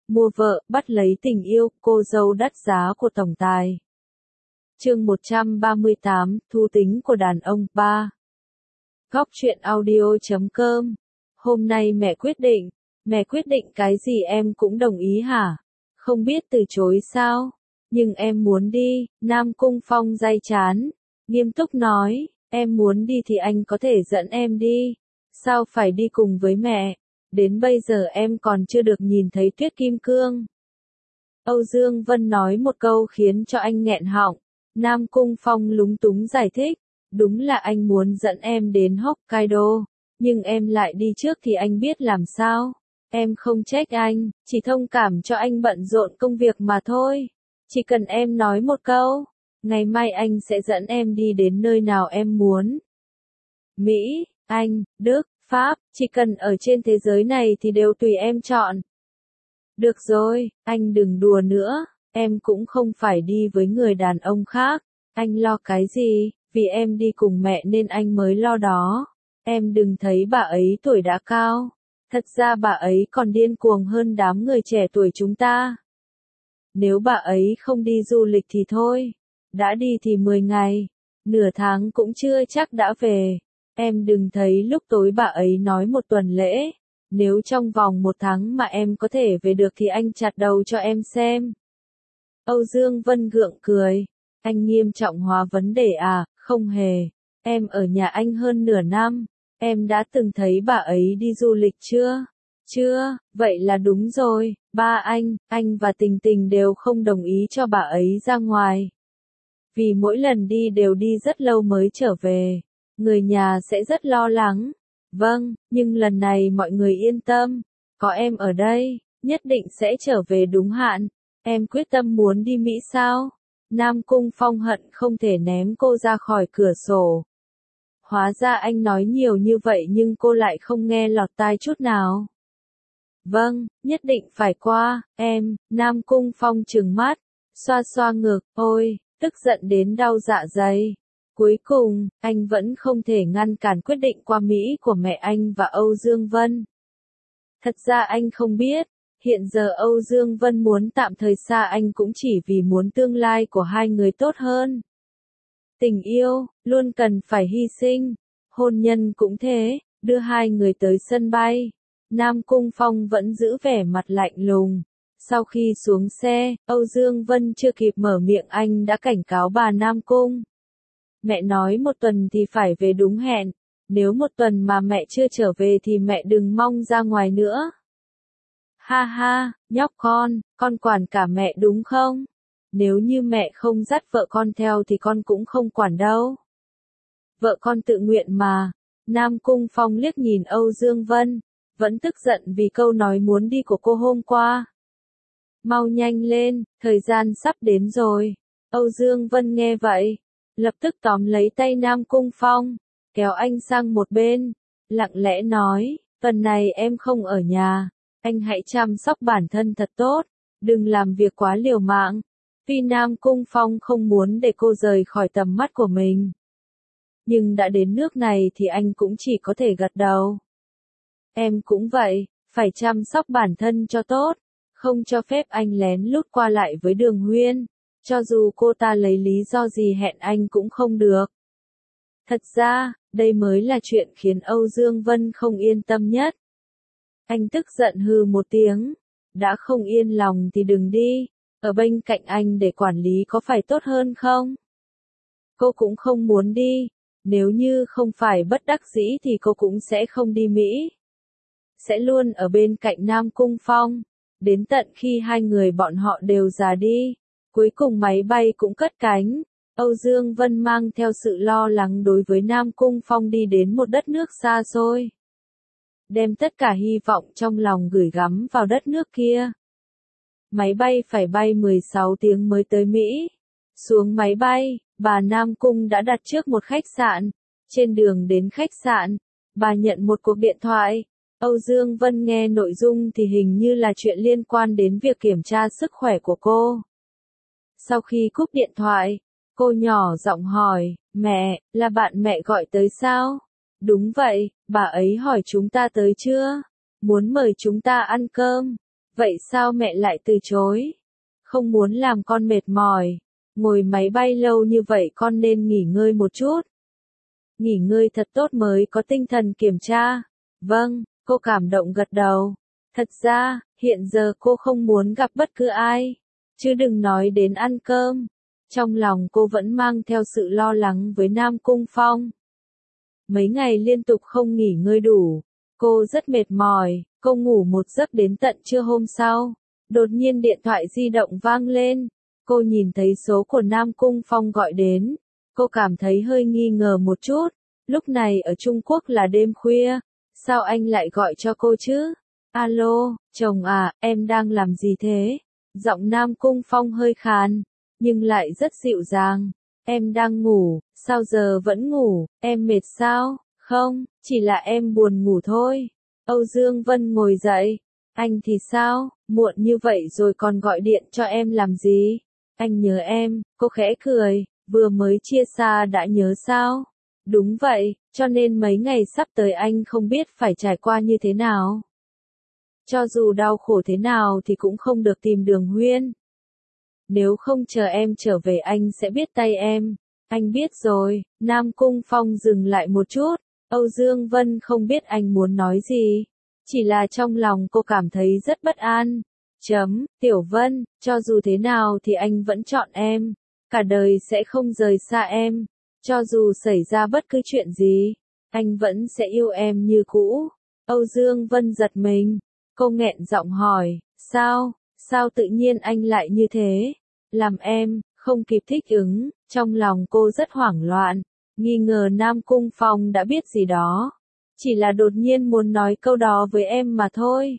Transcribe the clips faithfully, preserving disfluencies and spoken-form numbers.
Mua vợ, bắt lấy tình yêu, cô dâu đắt giá của tổng tài. Chương một trăm ba mươi tám, thú tính của đàn ông, ba. Góc truyện audio chấm com. Hôm nay mẹ quyết định. Mẹ quyết định cái gì em cũng đồng ý hả? Không biết từ chối sao? Nhưng em muốn đi, Nam Cung Phong day chán. Nghiêm túc nói, em muốn đi thì anh có thể dẫn em đi. Sao phải đi cùng với mẹ? Đến bây giờ em còn chưa được nhìn thấy Tuyết Kim Cương. Âu Dương Vân nói một câu khiến cho anh nghẹn họng. Nam Cung Phong lúng túng giải thích. Đúng là anh muốn dẫn em đến Hokkaido. Nhưng em lại đi trước thì anh biết làm sao. Em không trách anh, chỉ thông cảm cho anh bận rộn công việc mà thôi. Chỉ cần em nói một câu, ngày mai anh sẽ dẫn em đi đến nơi nào em muốn. Mỹ, Anh, Đức, Pháp, chỉ cần ở trên thế giới này thì đều tùy em chọn. Được rồi, anh đừng đùa nữa, em cũng không phải đi với người đàn ông khác. Anh lo cái gì, vì em đi cùng mẹ nên anh mới lo đó. Em đừng thấy bà ấy tuổi đã cao. Thật ra bà ấy còn điên cuồng hơn đám người trẻ tuổi chúng ta. Nếu bà ấy không đi du lịch thì thôi. Đã đi thì mười ngày, nửa tháng cũng chưa chắc đã về. Em đừng thấy lúc tối bà ấy nói một tuần lễ. Nếu trong vòng một tháng mà em có thể về được thì anh chặt đầu cho em xem. Âu Dương Vân gượng cười. Anh nghiêm trọng hóa vấn đề à? Không hề. Em ở nhà anh hơn nửa năm. Em đã từng thấy bà ấy đi du lịch chưa? Chưa, vậy là đúng rồi. Ba anh, anh và Tình Tình đều không đồng ý cho bà ấy ra ngoài. Vì mỗi lần đi đều đi rất lâu mới trở về. Người nhà sẽ rất lo lắng. Vâng, nhưng lần này mọi người yên tâm. Có em ở đây, nhất định sẽ trở về đúng hạn. Em quyết tâm muốn đi Mỹ sao? Nam Cung Phong hận không thể ném cô ra khỏi cửa sổ. Hóa ra anh nói nhiều như vậy nhưng cô lại không nghe lọt tai chút nào. Vâng, nhất định phải qua, em, Nam Cung Phong trừng mắt, xoa xoa ngực, ôi, tức giận đến đau dạ dày. Cuối cùng, anh vẫn không thể ngăn cản quyết định qua Mỹ của mẹ anh và Âu Dương Vân. Thật ra anh không biết, hiện giờ Âu Dương Vân muốn tạm thời xa anh cũng chỉ vì muốn tương lai của hai người tốt hơn. Tình yêu, luôn cần phải hy sinh. Hôn nhân cũng thế, đưa hai người tới sân bay. Nam Cung Phong vẫn giữ vẻ mặt lạnh lùng. Sau khi xuống xe, Âu Dương Vân chưa kịp mở miệng anh đã cảnh cáo bà Nam Cung. Mẹ nói một tuần thì phải về đúng hẹn. Nếu một tuần mà mẹ chưa trở về thì mẹ đừng mong ra ngoài nữa. Ha ha, nhóc con, con quản cả mẹ đúng không? Nếu như mẹ không dắt vợ con theo thì con cũng không quản đâu. Vợ con tự nguyện mà. Nam Cung Phong liếc nhìn Âu Dương Vân, vẫn tức giận vì câu nói muốn đi của cô hôm qua. Mau nhanh lên, thời gian sắp đến rồi. Âu Dương Vân nghe vậy, lập tức tóm lấy tay Nam Cung Phong, kéo anh sang một bên, lặng lẽ nói, tuần này em không ở nhà, anh hãy chăm sóc bản thân thật tốt, đừng làm việc quá liều mạng. Tuy Nam Cung Phong không muốn để cô rời khỏi tầm mắt của mình. Nhưng đã đến nước này thì anh cũng chỉ có thể gật đầu. Em cũng vậy, phải chăm sóc bản thân cho tốt, không cho phép anh lén lút qua lại với Đường Huyên, cho dù cô ta lấy lý do gì hẹn anh cũng không được. Thật ra, đây mới là chuyện khiến Âu Dương Vân không yên tâm nhất. Anh tức giận hừ một tiếng, đã không yên lòng thì đừng đi. Ở bên cạnh anh để quản lý có phải tốt hơn không? Cô cũng không muốn đi. Nếu như không phải bất đắc dĩ thì cô cũng sẽ không đi Mỹ. Sẽ luôn ở bên cạnh Nam Cung Phong. Đến tận khi hai người bọn họ đều già đi. Cuối cùng máy bay cũng cất cánh. Âu Dương Vân mang theo sự lo lắng đối với Nam Cung Phong đi đến một đất nước xa xôi. Đem tất cả hy vọng trong lòng gửi gắm vào đất nước kia. Máy bay phải bay mười sáu tiếng mới tới Mỹ. Xuống máy bay, bà Nam Cung đã đặt trước một khách sạn. Trên đường đến khách sạn, bà nhận một cuộc điện thoại. Âu Dương Vân nghe nội dung thì hình như là chuyện liên quan đến việc kiểm tra sức khỏe của cô. Sau khi cúp điện thoại, cô nhỏ giọng hỏi, mẹ, là bạn mẹ gọi tới sao? Đúng vậy, bà ấy hỏi chúng ta tới chưa? Muốn mời chúng ta ăn cơm. Vậy sao mẹ lại từ chối? Không muốn làm con mệt mỏi. Ngồi máy bay lâu như vậy con nên nghỉ ngơi một chút. Nghỉ ngơi thật tốt mới có tinh thần kiểm tra. Vâng, cô cảm động gật đầu. Thật ra, hiện giờ cô không muốn gặp bất cứ ai. Chứ đừng nói đến ăn cơm. Trong lòng cô vẫn mang theo sự lo lắng với Nam Cung Phong. Mấy ngày liên tục không nghỉ ngơi đủ. Cô rất mệt mỏi, cô ngủ một giấc đến tận trưa hôm sau. Đột nhiên điện thoại di động vang lên. Cô nhìn thấy số của Nam Cung Phong gọi đến. Cô cảm thấy hơi nghi ngờ một chút. Lúc này ở Trung Quốc là đêm khuya. Sao anh lại gọi cho cô chứ? Alo, chồng à, em đang làm gì thế? Giọng Nam Cung Phong hơi khàn, nhưng lại rất dịu dàng. Em đang ngủ, sao giờ vẫn ngủ, em mệt sao? Không, chỉ là em buồn ngủ thôi. Âu Dương Vân ngồi dậy. Anh thì sao, muộn như vậy rồi còn gọi điện cho em làm gì? Anh nhớ em, cô khẽ cười, vừa mới chia xa đã nhớ sao? Đúng vậy, cho nên mấy ngày sắp tới anh không biết phải trải qua như thế nào. Cho dù đau khổ thế nào thì cũng không được tìm Đường Huyên. Nếu không chờ em trở về anh sẽ biết tay em. Anh biết rồi. Nam Cung Phong dừng lại một chút. Âu Dương Vân không biết anh muốn nói gì. Chỉ là trong lòng cô cảm thấy rất bất an. Chấm, Tiểu Vân, cho dù thế nào thì anh vẫn chọn em. Cả đời sẽ không rời xa em. Cho dù xảy ra bất cứ chuyện gì, anh vẫn sẽ yêu em như cũ. Âu Dương Vân giật mình. Cô nghẹn giọng hỏi, sao, sao tự nhiên anh lại như thế? Làm em, không kịp thích ứng, trong lòng cô rất hoảng loạn, nghi ngờ Nam Cung Phong đã biết gì đó. Chỉ là đột nhiên muốn nói câu đó với em mà thôi.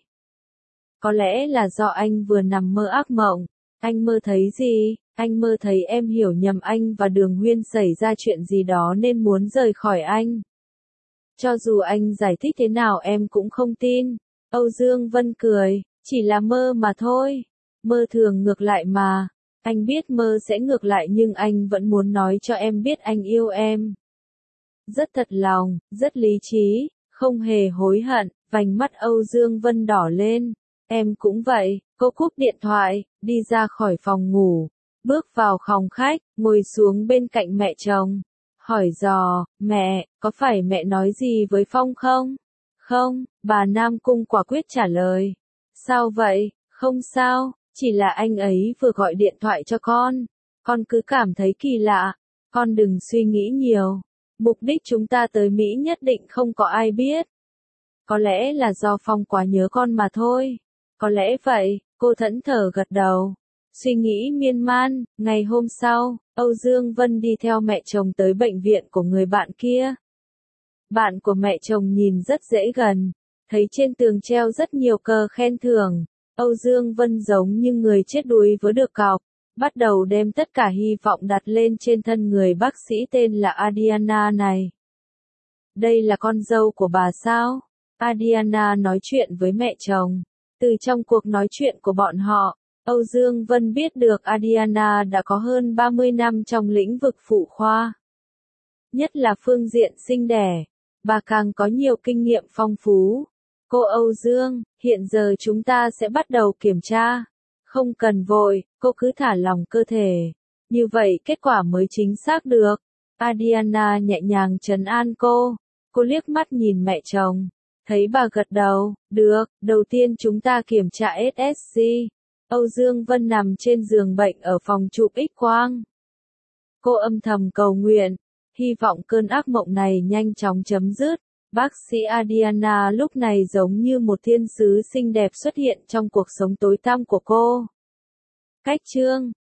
Có lẽ là do anh vừa nằm mơ ác mộng. Anh mơ thấy gì? Anh mơ thấy em hiểu nhầm anh và Đường Huyên xảy ra chuyện gì đó nên muốn rời khỏi anh. Cho dù anh giải thích thế nào em cũng không tin. Âu Dương Vân cười, chỉ là mơ mà thôi. Mơ thường ngược lại mà. Anh biết mơ sẽ ngược lại nhưng anh vẫn muốn nói cho em biết anh yêu em. Rất thật lòng, rất lý trí, không hề hối hận. Vành mắt Âu Dương Vân đỏ lên. Em cũng vậy. Cô cúp điện thoại, đi ra khỏi phòng ngủ. Bước vào phòng khách, ngồi xuống bên cạnh mẹ chồng. Hỏi dò, mẹ, có phải mẹ nói gì với Phong không? Không, bà Nam Cung quả quyết trả lời. Sao vậy? Không sao, chỉ là anh ấy vừa gọi điện thoại cho con. Con cứ cảm thấy kỳ lạ. Con đừng suy nghĩ nhiều. Mục đích chúng ta tới Mỹ nhất định không có ai biết. Có lẽ là do Phong quá nhớ con mà thôi. Có lẽ vậy, cô thẫn thờ gật đầu. Suy nghĩ miên man, ngày hôm sau, Âu Dương Vân đi theo mẹ chồng tới bệnh viện của người bạn kia. Bạn của mẹ chồng nhìn rất dễ gần, thấy trên tường treo rất nhiều cờ khen thưởng. Âu Dương Vân giống như người chết đuối với được cọc, bắt đầu đem tất cả hy vọng đặt lên trên thân người bác sĩ tên là Adiana này. Đây là con dâu của bà sao? Adiana nói chuyện với mẹ chồng. Từ trong cuộc nói chuyện của bọn họ, Âu Dương Vân biết được Adiana đã có hơn ba mươi năm trong lĩnh vực phụ khoa. Nhất là phương diện sinh đẻ, bà càng có nhiều kinh nghiệm phong phú. Cô Âu Dương, hiện giờ chúng ta sẽ bắt đầu kiểm tra. Không cần vội, cô cứ thả lỏng cơ thể. Như vậy kết quả mới chính xác được. Adiana nhẹ nhàng trấn an cô. Cô liếc mắt nhìn mẹ chồng. Thấy bà gật đầu, được, đầu tiên chúng ta kiểm tra ét ét giê. Âu Dương Vân nằm trên giường bệnh ở phòng chụp X-quang. Cô âm thầm cầu nguyện, hy vọng cơn ác mộng này nhanh chóng chấm dứt. Bác sĩ Adiana lúc này giống như một thiên sứ xinh đẹp xuất hiện trong cuộc sống tối tăm của cô. Cách chương